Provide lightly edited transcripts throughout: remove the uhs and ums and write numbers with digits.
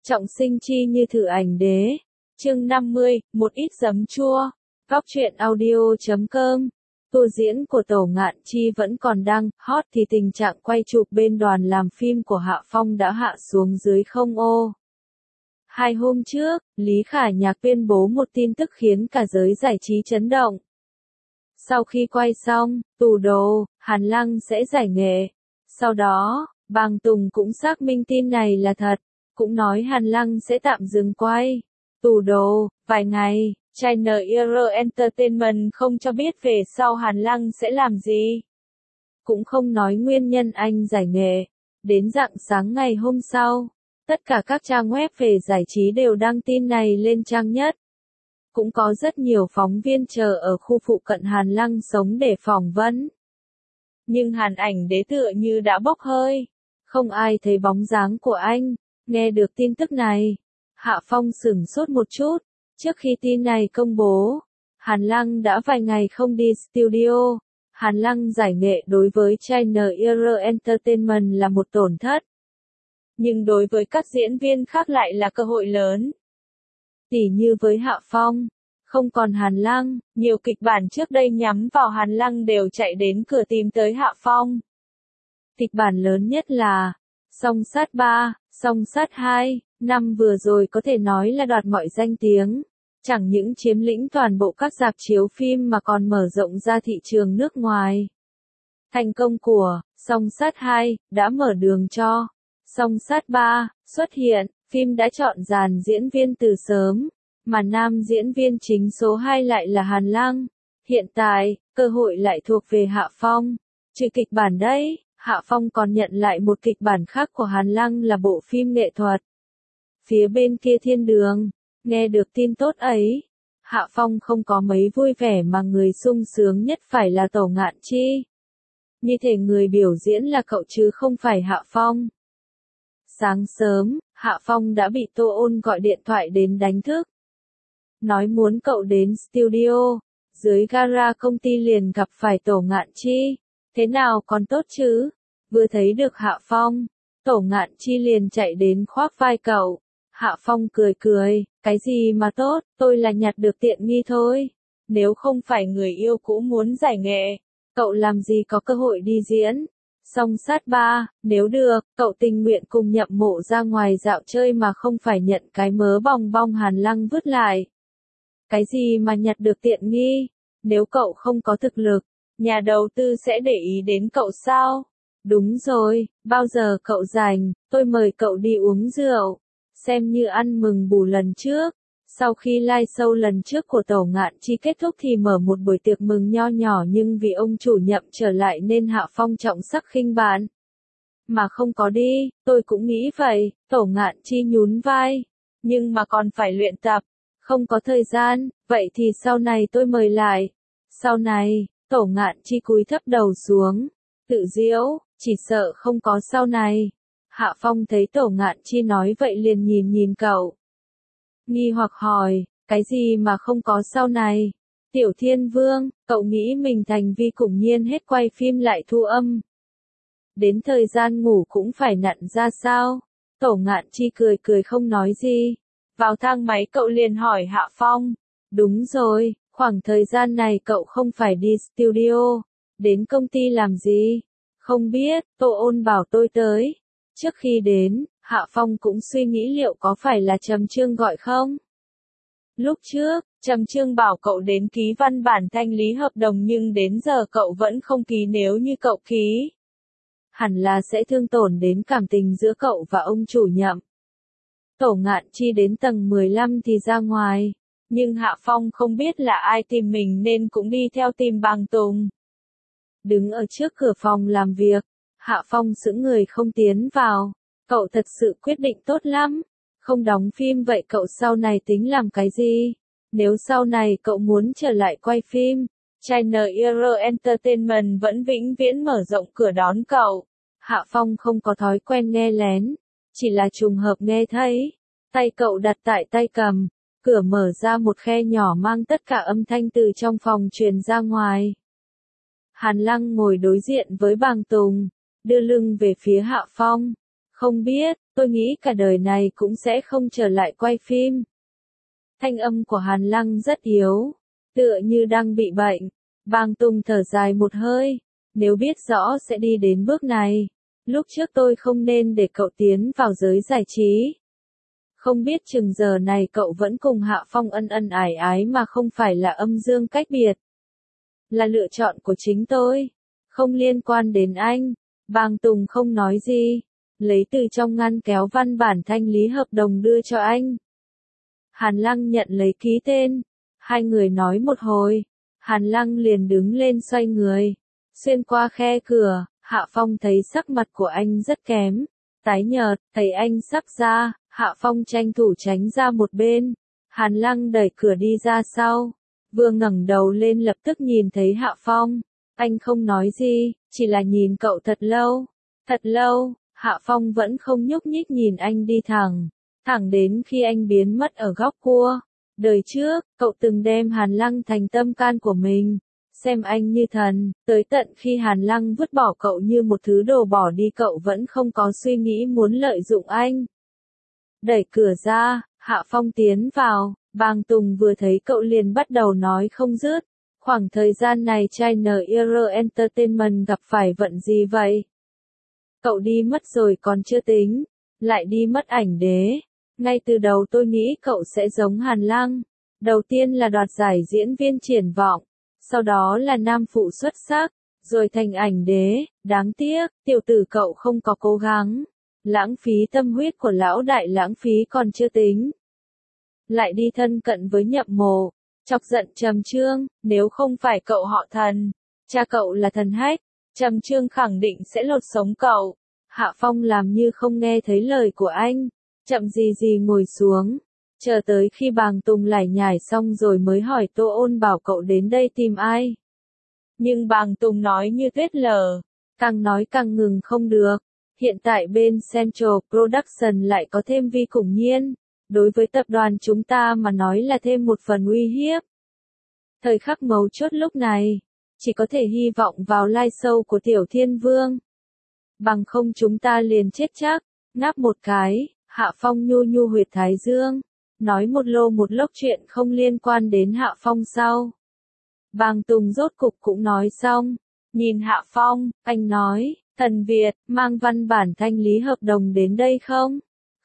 Trọng sinh chi như thử ảnh đế. Chương 50, một ít giấm chua. Góc truyện audio.com. Tour diễn của Tổ Ngạn Chi vẫn còn đang hot thì tình trạng quay chụp bên đoàn làm phim của Hạ Phong đã hạ xuống dưới không ô. 2 hôm trước, Lý Khả Nhạc tuyên bố một tin tức khiến cả giới giải trí chấn động. Sau khi quay xong, Tù Đồ, Hàn Lăng sẽ giải nghệ. Sau đó, Bàng Tùng cũng xác minh tin này là thật, cũng nói Hàn Lăng sẽ tạm dừng quay Tù Đồ vài ngày. China Era Entertainment không cho biết về sau Hàn Lăng sẽ làm gì. Cũng không nói nguyên nhân anh giải nghệ. Đến rạng sáng ngày hôm sau, tất cả các trang web về giải trí đều đăng tin này lên trang nhất. Cũng có rất nhiều phóng viên chờ ở khu phụ cận Hàn Lăng sống để phỏng vấn. Nhưng Hàn ảnh đế tựa như đã bốc hơi. Không ai thấy bóng dáng của anh. Nghe được tin tức này, Hạ Phong sửng sốt một chút. Trước khi tin này công bố, Hàn Lăng đã vài ngày không đi studio. Hàn Lăng giải nghệ đối với China Era Entertainment là một tổn thất. Nhưng đối với các diễn viên khác lại là cơ hội lớn. Tỉ như với Hạ Phong, không còn Hàn Lăng, nhiều kịch bản trước đây nhắm vào Hàn Lăng đều chạy đến cửa tìm tới Hạ Phong. Kịch bản lớn nhất là Song Sát 3, Song Sát 2, năm vừa rồi có thể nói là đoạt mọi danh tiếng. Chẳng những chiếm lĩnh toàn bộ các rạp chiếu phim mà còn mở rộng ra thị trường nước ngoài. Thành công của Song Sát 2 đã mở đường cho Song Sát 3 xuất hiện. Phim đã chọn dàn diễn viên từ sớm, mà nam diễn viên chính số 2 lại là Hàn Lăng. Hiện tại, cơ hội lại thuộc về Hạ Phong. Trừ kịch bản đấy, Hạ Phong còn nhận lại một kịch bản khác của Hàn Lăng là bộ phim nghệ thuật. Phía bên kia thiên đường, nghe được tin tốt ấy, Hạ Phong không có mấy vui vẻ mà người sung sướng nhất phải là Tổ Ngạn Chi. Như thể người biểu diễn là cậu chứ không phải Hạ Phong. Sáng sớm, Hạ Phong đã bị Tô Ôn gọi điện thoại đến đánh thức. Nói muốn cậu đến studio. Dưới gara công ty liền gặp phải Tổ Ngạn Chi. Thế nào còn tốt chứ? Vừa thấy được Hạ Phong, Tổ Ngạn Chi liền chạy đến khoác vai cậu. Hạ Phong cười cười, cái gì mà tốt, tôi là nhặt được tiện nghi thôi. Nếu không phải người yêu cũ muốn giải nghệ, cậu làm gì có cơ hội đi diễn. Song Sát 3, nếu được, cậu tình nguyện cùng Nhậm Mộ ra ngoài dạo chơi mà không phải nhận cái mớ bong bong Hàn Lăng vứt lại. Cái gì mà nhặt được tiện nghi? Nếu cậu không có thực lực, nhà đầu tư sẽ để ý đến cậu sao? Đúng rồi, bao giờ cậu rảnh, tôi mời cậu đi uống rượu. Xem như ăn mừng bù lần trước. Sau khi live show lần trước của Tổ Ngạn Chi kết thúc thì mở một buổi tiệc mừng nho nhỏ, nhưng vì ông chủ Nhậm trở lại nên Hạ Phong trọng sắc khinh bạn. Mà không có đi, tôi cũng nghĩ vậy, Tổ Ngạn Chi nhún vai. Nhưng mà còn phải luyện tập, không có thời gian, vậy thì sau này tôi mời lại. Sau này, Tổ Ngạn Chi cúi thấp đầu xuống, tự giễu, chỉ sợ không có sau này. Hạ Phong thấy Tổ Ngạn Chi nói vậy liền nhìn cậu. Nghi hoặc hỏi, cái gì mà không có sau này? Tiểu Thiên Vương, cậu nghĩ mình thành Vi Củng Nhiên hết quay phim lại thu âm. Đến thời gian ngủ cũng phải nặn ra sao? Tổ Ngạn Chi cười không nói gì. Vào thang máy cậu liền hỏi Hạ Phong. Đúng rồi, khoảng thời gian này cậu không phải đi studio. Đến công ty làm gì? Không biết, Tô Ôn bảo tôi tới. Trước khi đến, Hạ Phong cũng suy nghĩ liệu có phải là Trầm Chương gọi không? Lúc trước, Trầm Chương bảo cậu đến ký văn bản thanh lý hợp đồng nhưng đến giờ cậu vẫn không ký. Nếu như cậu ký, hẳn là sẽ thương tổn đến cảm tình giữa cậu và ông chủ Nhậm. Tổ Ngạn Chi đến tầng 15 thì ra ngoài, nhưng Hạ Phong không biết là ai tìm mình nên cũng đi theo tìm Bàng Tùng. Đứng ở trước cửa phòng làm việc, Hạ Phong sững người không tiến vào. Cậu thật sự quyết định tốt lắm. Không đóng phim vậy cậu sau này tính làm cái gì? Nếu sau này cậu muốn trở lại quay phim, China Era Entertainment vẫn vĩnh viễn mở rộng cửa đón cậu. Hạ Phong không có thói quen nghe lén, chỉ là trùng hợp nghe thấy. Tay cậu đặt tại tay cầm, cửa mở ra một khe nhỏ mang tất cả âm thanh từ trong phòng truyền ra ngoài. Hàn Lăng ngồi đối diện với Bàng Tùng, đưa lưng về phía Hạ Phong. Không biết, tôi nghĩ cả đời này cũng sẽ không trở lại quay phim. Thanh âm của Hàn Lăng rất yếu, tựa như đang bị bệnh. Bàng Tùng thở dài một hơi, nếu biết rõ sẽ đi đến bước này, lúc trước tôi không nên để cậu tiến vào giới giải trí. Không biết chừng giờ này cậu vẫn cùng Hạ Phong ân ân ái ái mà không phải là âm dương cách biệt. Là lựa chọn của chính tôi, không liên quan đến anh. Bàng Tùng không nói gì, lấy từ trong ngăn kéo văn bản thanh lý hợp đồng đưa cho anh. Hàn Lăng nhận lấy ký tên, hai người nói một hồi, Hàn Lăng liền đứng lên xoay người, xuyên qua khe cửa, Hạ Phong thấy sắc mặt của anh rất kém, tái nhợt, thấy anh sắp ra, Hạ Phong tranh thủ tránh ra một bên, Hàn Lăng đẩy cửa đi ra sau, vừa ngẩng đầu lên lập tức nhìn thấy Hạ Phong, anh không nói gì, chỉ là nhìn cậu thật lâu, Hạ Phong vẫn không nhúc nhích nhìn anh đi thẳng đến khi anh biến mất ở góc cua. Đời trước, cậu từng đem Hàn Lăng thành tâm can của mình, xem anh như thần, tới tận khi Hàn Lăng vứt bỏ cậu như một thứ đồ bỏ đi cậu vẫn không có suy nghĩ muốn lợi dụng anh. Đẩy cửa ra, Hạ Phong tiến vào, Bàng Tùng vừa thấy cậu liền bắt đầu nói không dứt. Khoảng thời gian này China Era Entertainment gặp phải vận gì vậy? Cậu đi mất rồi còn chưa tính, lại đi mất ảnh đế. Ngay từ đầu tôi nghĩ cậu sẽ giống Hàn Lăng. Đầu tiên là đoạt giải diễn viên triển vọng, sau đó là nam phụ xuất sắc, rồi thành ảnh đế. Đáng tiếc, tiểu tử cậu không có cố gắng. Lãng phí tâm huyết của lão đại, lãng phí còn chưa tính. Lại đi thân cận với Nhậm Mộ, chọc giận Trầm Trương, nếu không phải cậu họ Thần, cha cậu là Thần Hách, Trầm Trương khẳng định sẽ lột sống cậu. Hạ Phong làm như không nghe thấy lời của anh, chậm gì ngồi xuống, chờ tới khi Bàng Tùng lải nhải xong rồi mới hỏi Tô Ôn bảo cậu đến đây tìm ai. Nhưng Bàng Tùng nói như tuyết lở, càng nói càng ngừng không được. Hiện tại bên Central Production lại có thêm Vi Củng Nhiên, đối với tập đoàn chúng ta mà nói là thêm một phần uy hiếp. Thời khắc mấu chốt lúc này, chỉ có thể hy vọng vào live show của Tiểu Thiên Vương. Bằng không chúng ta liền chết chắc. Ngáp một cái, Hạ Phong nhu huyệt thái dương, nói một lô một lốc chuyện không liên quan đến Hạ Phong sau. Bàng Tùng rốt cục cũng nói xong, nhìn Hạ Phong, anh nói, Thần Việt, mang văn bản thanh lý hợp đồng đến đây không?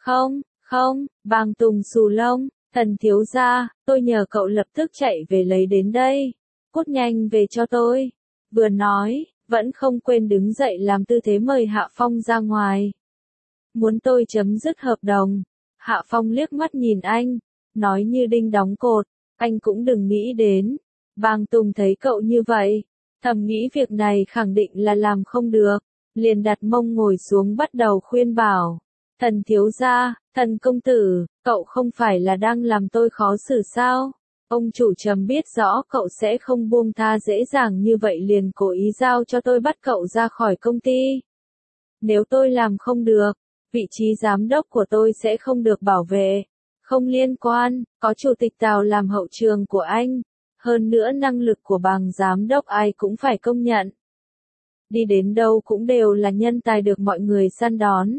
Không, Bàng Tùng xù lông, Thần thiếu gia, tôi nhờ cậu lập tức chạy về lấy đến đây. Cút nhanh về cho tôi. Vừa nói, vẫn không quên đứng dậy làm tư thế mời Hạ Phong ra ngoài. Muốn tôi chấm dứt hợp đồng. Hạ Phong liếc mắt nhìn anh, nói như đinh đóng cột, anh cũng đừng nghĩ đến. Bàng Tùng thấy cậu như vậy, thầm nghĩ việc này khẳng định là làm không được, liền đặt mông ngồi xuống bắt đầu khuyên bảo. Thần thiếu gia, Thần công tử, cậu không phải là đang làm tôi khó xử sao? Ông chủ Trầm biết rõ cậu sẽ không buông tha dễ dàng như vậy liền cố ý giao cho tôi bắt cậu ra khỏi công ty. Nếu tôi làm không được, vị trí giám đốc của tôi sẽ không được bảo vệ. Không liên quan, có chủ tịch Tào làm hậu trường của anh. Hơn nữa năng lực của Bàng giám đốc ai cũng phải công nhận. Đi đến đâu cũng đều là nhân tài được mọi người săn đón.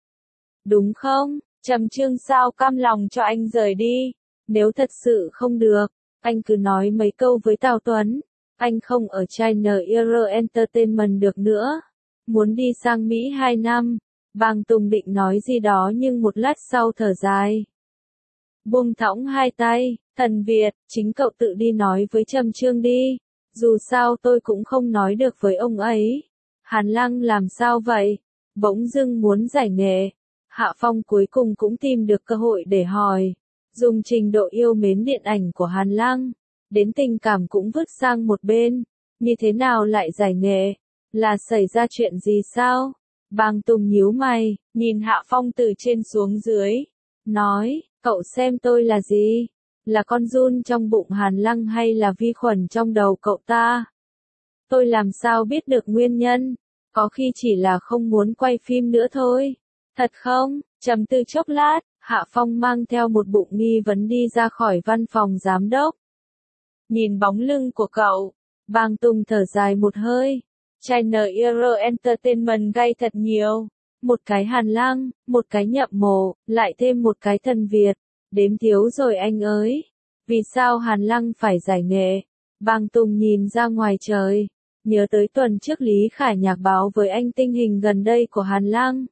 Đúng không? Trầm Trương sao cam lòng cho anh rời đi. Nếu thật sự không được, anh cứ nói mấy câu với Tào Tuấn. Anh không ở China Era Entertainment được nữa. Muốn đi sang Mỹ 2 năm. Bàng Tùng định nói gì đó nhưng một lát sau thở dài. Buông thõng hai tay, Thần Việt, chính cậu tự đi nói với Trầm Trương đi. Dù sao tôi cũng không nói được với ông ấy. Hàn Lăng làm sao vậy? Bỗng dưng muốn giải nghệ. Hạ Phong cuối cùng cũng tìm được cơ hội để hỏi. Dùng trình độ yêu mến điện ảnh của Hàn Lăng, đến tình cảm cũng vứt sang một bên. Như thế nào lại giải nghệ? Là xảy ra chuyện gì sao? Bàng Tùng nhíu mày, nhìn Hạ Phong từ trên xuống dưới. Nói, cậu xem tôi là gì? Là con giun trong bụng Hàn Lăng hay là vi khuẩn trong đầu cậu ta? Tôi làm sao biết được nguyên nhân? Có khi chỉ là không muốn quay phim nữa thôi. Thật không? Trầm tư chốc lát, Hạ Phong mang theo một bụng nghi vấn đi ra khỏi văn phòng giám đốc. Nhìn bóng lưng của cậu, Bàng Tùng thở dài một hơi. China Era Entertainment gay thật nhiều. một cái Hàn Lăng, một cái Nhậm Mộ, lại thêm một cái Thần Việt. Đếm thiếu rồi anh ơi. Vì sao Hàn Lăng phải giải nghệ? Bàng Tùng nhìn ra ngoài trời. Nhớ tới tuần trước Lý Khải Nhạc báo với anh tình hình gần đây của Hàn Lăng.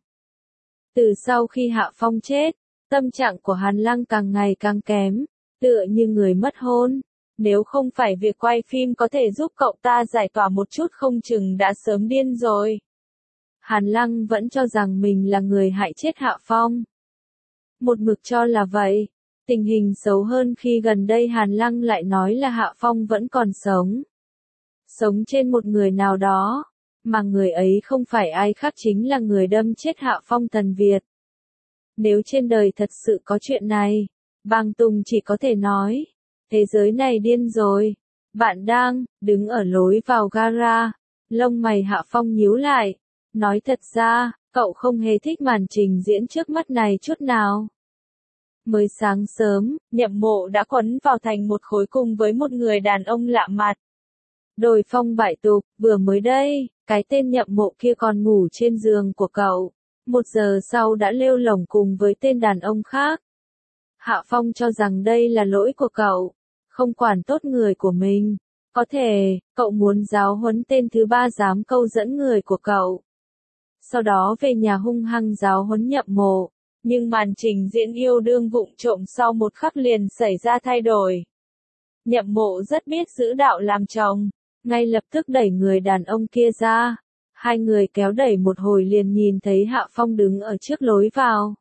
Từ sau khi Hạ Phong chết, tâm trạng của Hàn Lăng càng ngày càng kém, tựa như người mất hôn. Nếu không phải việc quay phim có thể giúp cậu ta giải tỏa một chút không chừng đã sớm điên rồi. Hàn Lăng vẫn cho rằng mình là người hại chết Hạ Phong. Một mực cho là vậy. Tình hình xấu hơn khi gần đây Hàn Lăng lại nói là Hạ Phong vẫn còn sống. Sống trên một người nào đó, mà người ấy không phải ai khác chính là người đâm chết Hạ Phong Thần Việt. Nếu trên đời thật sự có chuyện này, Bàng Tùng chỉ có thể nói, thế giới này điên rồi. Bạn đang đứng ở lối vào gara, lông mày Hạ Phong nhíu lại, nói thật ra, cậu không hề thích màn trình diễn trước mắt này chút nào. Mới sáng sớm, Nhậm Mộ đã quấn vào thành một khối cùng với một người đàn ông lạ mặt. Đồi phong bại tục, vừa mới đây, cái tên Nhậm Mộ kia còn ngủ trên giường của cậu. 1 giờ sau đã lêu lổng cùng với tên đàn ông khác. Hạ Phong cho rằng đây là lỗi của cậu, không quản tốt người của mình. Có thể, cậu muốn giáo huấn tên thứ 3 dám câu dẫn người của cậu. Sau đó về nhà hung hăng giáo huấn Nhậm Mộ. Nhưng màn trình diễn yêu đương vụng trộm sau một khắc liền xảy ra thay đổi. Nhậm Mộ rất biết giữ đạo làm chồng, ngay lập tức đẩy người đàn ông kia ra. Hai người kéo đẩy một hồi liền nhìn thấy Hạ Phong đứng ở trước lối vào.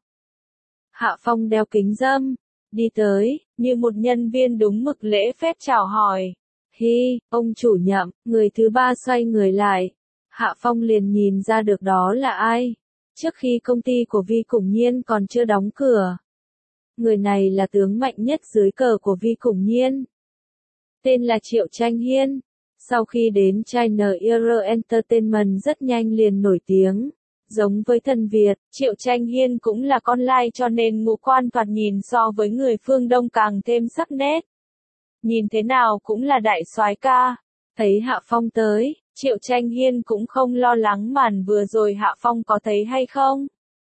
Hạ Phong đeo kính râm, đi tới, như một nhân viên đúng mực lễ phép chào hỏi. Hi, ông chủ Nhậm, người thứ 3 xoay người lại. Hạ Phong liền nhìn ra được đó là ai. Trước khi công ty của Vi Củng Nhiên còn chưa đóng cửa. Người này là tướng mạnh nhất dưới cờ của Vi Củng Nhiên. Tên là Triệu Tranh Hiên. Sau khi đến China Era Entertainment rất nhanh liền nổi tiếng. Giống với Thần Việt, Triệu Tranh Hiên cũng là con lai cho nên ngũ quan thoạt nhìn so với người phương Đông càng thêm sắc nét. Nhìn thế nào cũng là đại soái ca. Thấy Hạ Phong tới, Triệu Tranh Hiên cũng không lo lắng màn vừa rồi Hạ Phong có thấy hay không.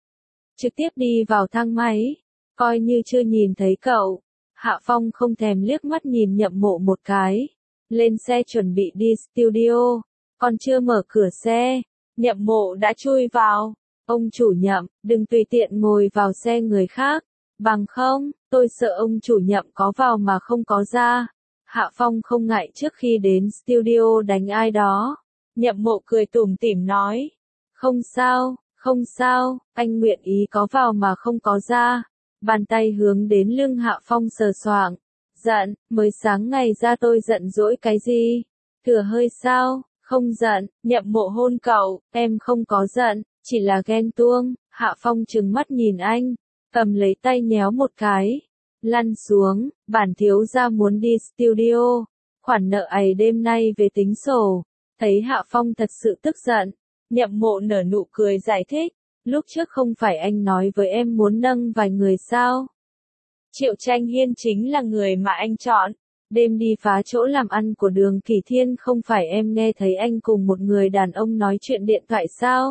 Trực tiếp đi vào thang máy, coi như chưa nhìn thấy cậu. Hạ Phong không thèm liếc mắt nhìn Nhậm Mộ một cái. Lên xe chuẩn bị đi studio, còn chưa mở cửa xe, Nhậm Mộ đã chui vào. Ông chủ Nhậm, đừng tùy tiện ngồi vào xe người khác, bằng không, tôi sợ ông chủ Nhậm có vào mà không có ra. Hạ Phong không ngại trước khi đến studio đánh ai đó. Nhậm Mộ cười tủm tỉm nói, không sao, không sao, anh nguyện ý có vào mà không có ra. Bàn tay hướng đến lưng Hạ Phong sờ soạng. Giận, mới sáng ngày ra tôi giận dỗi cái gì? Thừa hơi sao? Không giận, Nhậm Mộ hôn cậu, em không có giận, chỉ là ghen tuông. Hạ Phong trừng mắt nhìn anh, cầm lấy tay nhéo một cái. Lăn xuống, bản thiếu gia muốn đi studio. Khoản nợ ấy đêm nay về tính sổ. Thấy Hạ Phong thật sự tức giận, Nhậm Mộ nở nụ cười giải thích. Lúc trước không phải anh nói với em muốn nâng vài người sao? Triệu Tranh Hiên chính là người mà anh chọn. Đêm đi phá chỗ làm ăn của Đường Kỳ Thiên không phải em nghe thấy anh cùng một người đàn ông nói chuyện điện thoại sao?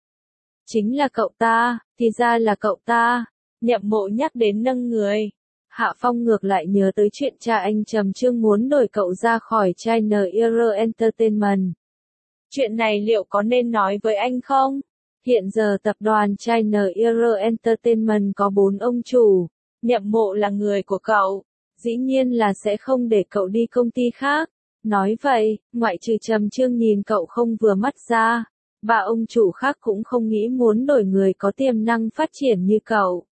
Chính là cậu ta, thì ra là cậu ta. Nhậm Mộ nhắc đến nâng người. Hạ Phong ngược lại nhớ tới chuyện cha anh Trầm Trương muốn đổi cậu ra khỏi China Era Entertainment. Chuyện này liệu có nên nói với anh không? Hiện giờ tập đoàn China Era Entertainment có 4 ông chủ. Nhậm Mộ là người của cậu, dĩ nhiên là sẽ không để cậu đi công ty khác. Nói vậy, ngoại trừ Trầm Trương nhìn cậu không vừa mắt ra, 3 ông chủ khác cũng không nghĩ muốn đổi người có tiềm năng phát triển như cậu.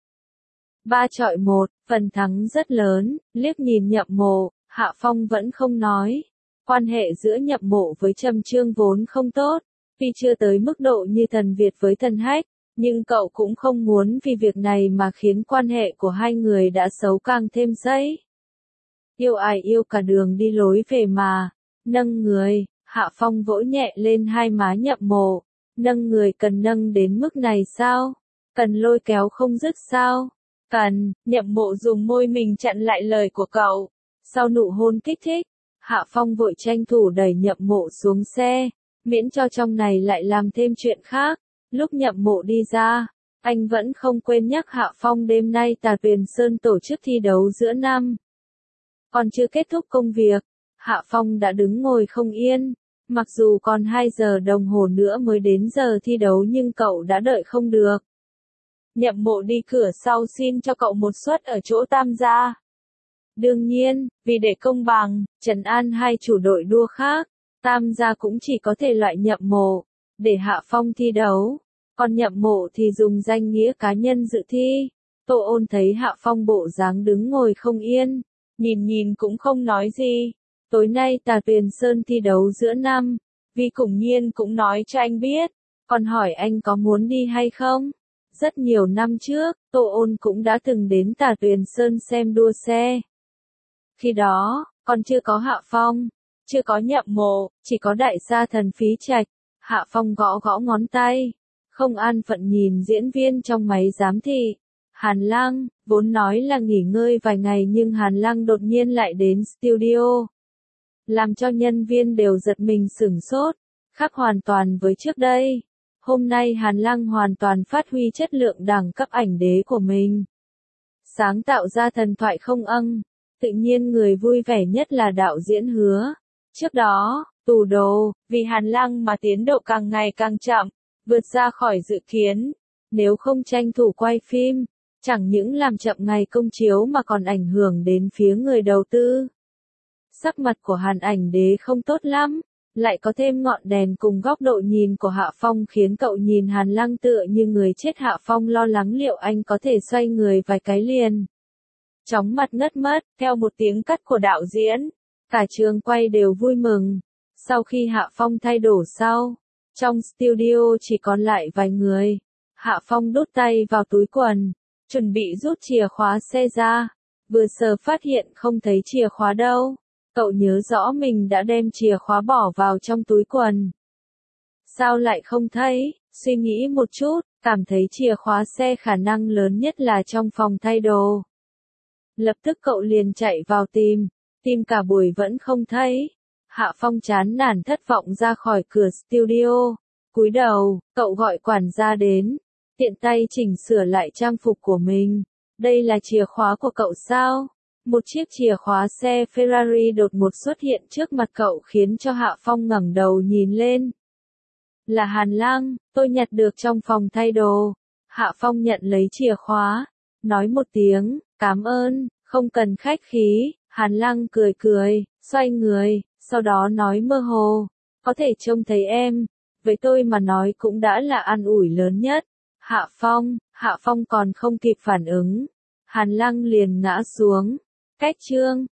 3 chọi 1, phần thắng rất lớn, liếc nhìn Nhậm Mộ, Hạ Phong vẫn không nói. Quan hệ giữa Nhậm Mộ với Trầm Trương vốn không tốt, tuy chưa tới mức độ như Thần Việt với Thần Hách. Nhưng cậu cũng không muốn vì việc này mà khiến quan hệ của hai người đã xấu càng thêm dây. Yêu ai yêu cả đường đi lối về mà. Nâng người, Hạ Phong vỗ nhẹ lên hai má Nhậm Mộ. Nâng người cần nâng đến mức này sao? Cần lôi kéo không dứt sao? Cần, Nhậm Mộ dùng môi mình chặn lại lời của cậu. Sau nụ hôn kích thích, Hạ Phong vội tranh thủ đẩy Nhậm Mộ xuống xe, miễn cho trong này lại làm thêm chuyện khác. Lúc Nhậm Mộ đi ra, anh vẫn không quên nhắc Hạ Phong đêm nay Tà Tuyền Sơn tổ chức thi đấu giữa năm. Còn chưa kết thúc công việc, Hạ Phong đã đứng ngồi không yên. Mặc dù còn 2 giờ đồng hồ nữa mới đến giờ thi đấu nhưng cậu đã đợi không được. Nhậm Mộ đi cửa sau xin cho cậu một suất ở chỗ Tam gia. Đương nhiên, vì để công bằng, trấn an hai chủ đội đua khác, Tam gia cũng chỉ có thể loại Nhậm Mộ, để Hạ Phong thi đấu. Còn Nhậm Mộ thì dùng danh nghĩa cá nhân dự thi. Tô Ôn thấy Hạ Phong bộ dáng đứng ngồi không yên, nhìn cũng không nói gì. Tối nay Tà Tuyền Sơn thi đấu giữa năm, Vi Củng Nhiên cũng nói cho anh biết, còn hỏi anh có muốn đi hay không. Rất nhiều năm trước, Tô Ôn cũng đã từng đến Tà Tuyền Sơn xem đua xe. Khi đó, còn chưa có Hạ Phong, chưa có Nhậm Mộ, chỉ có đại gia Thần Phí Trạch. Hạ Phong gõ gõ ngón tay, không an phận nhìn diễn viên trong máy giám thị. Hàn Lăng, vốn nói là nghỉ ngơi vài ngày nhưng Hàn Lăng đột nhiên lại đến studio. Làm cho nhân viên đều giật mình sửng sốt, khác hoàn toàn với trước đây. Hôm nay Hàn Lăng hoàn toàn phát huy chất lượng đẳng cấp ảnh đế của mình. Sáng tạo ra thần thoại không âng, tự nhiên người vui vẻ nhất là đạo diễn Hứa. Trước đó, Tù Đồ, vì Hàn Lăng mà tiến độ càng ngày càng chậm, vượt ra khỏi dự kiến. Nếu không tranh thủ quay phim, chẳng những làm chậm ngày công chiếu mà còn ảnh hưởng đến phía người đầu tư. Sắc mặt của Hàn ảnh đế không tốt lắm, lại có thêm ngọn đèn cùng góc độ nhìn của Hạ Phong khiến cậu nhìn Hàn Lăng tựa như người chết. Hạ Phong lo lắng liệu anh có thể xoay người vài cái liền. Chóng mặt ngất mất, theo một tiếng cắt của đạo diễn, cả trường quay đều vui mừng. Sau khi Hạ Phong thay đồ sau, trong studio chỉ còn lại vài người. Hạ Phong đút tay vào túi quần, chuẩn bị rút chìa khóa xe ra, vừa sờ phát hiện không thấy chìa khóa đâu. Cậu nhớ rõ mình đã đem chìa khóa bỏ vào trong túi quần. Sao lại không thấy? Suy nghĩ một chút, cảm thấy chìa khóa xe khả năng lớn nhất là trong phòng thay đồ. Lập tức cậu liền chạy vào tìm cả buổi vẫn không thấy. Hạ Phong chán nản thất vọng ra khỏi cửa studio. Cúi đầu, cậu gọi quản gia đến, tiện tay chỉnh sửa lại trang phục của mình. Đây là chìa khóa của cậu sao? Một chiếc chìa khóa xe Ferrari đột ngột xuất hiện trước mặt cậu khiến cho Hạ Phong ngẩng đầu nhìn lên. Là Hàn Lăng, tôi nhặt được trong phòng thay đồ. Hạ Phong nhận lấy chìa khóa, nói một tiếng, cảm ơn, không cần khách khí. Hàn Lăng cười, xoay người, sau đó nói mơ hồ, có thể trông thấy em, với tôi mà nói cũng đã là an ủi lớn nhất. Hạ Phong còn không kịp phản ứng, Hàn Lăng liền ngã xuống. Cách chương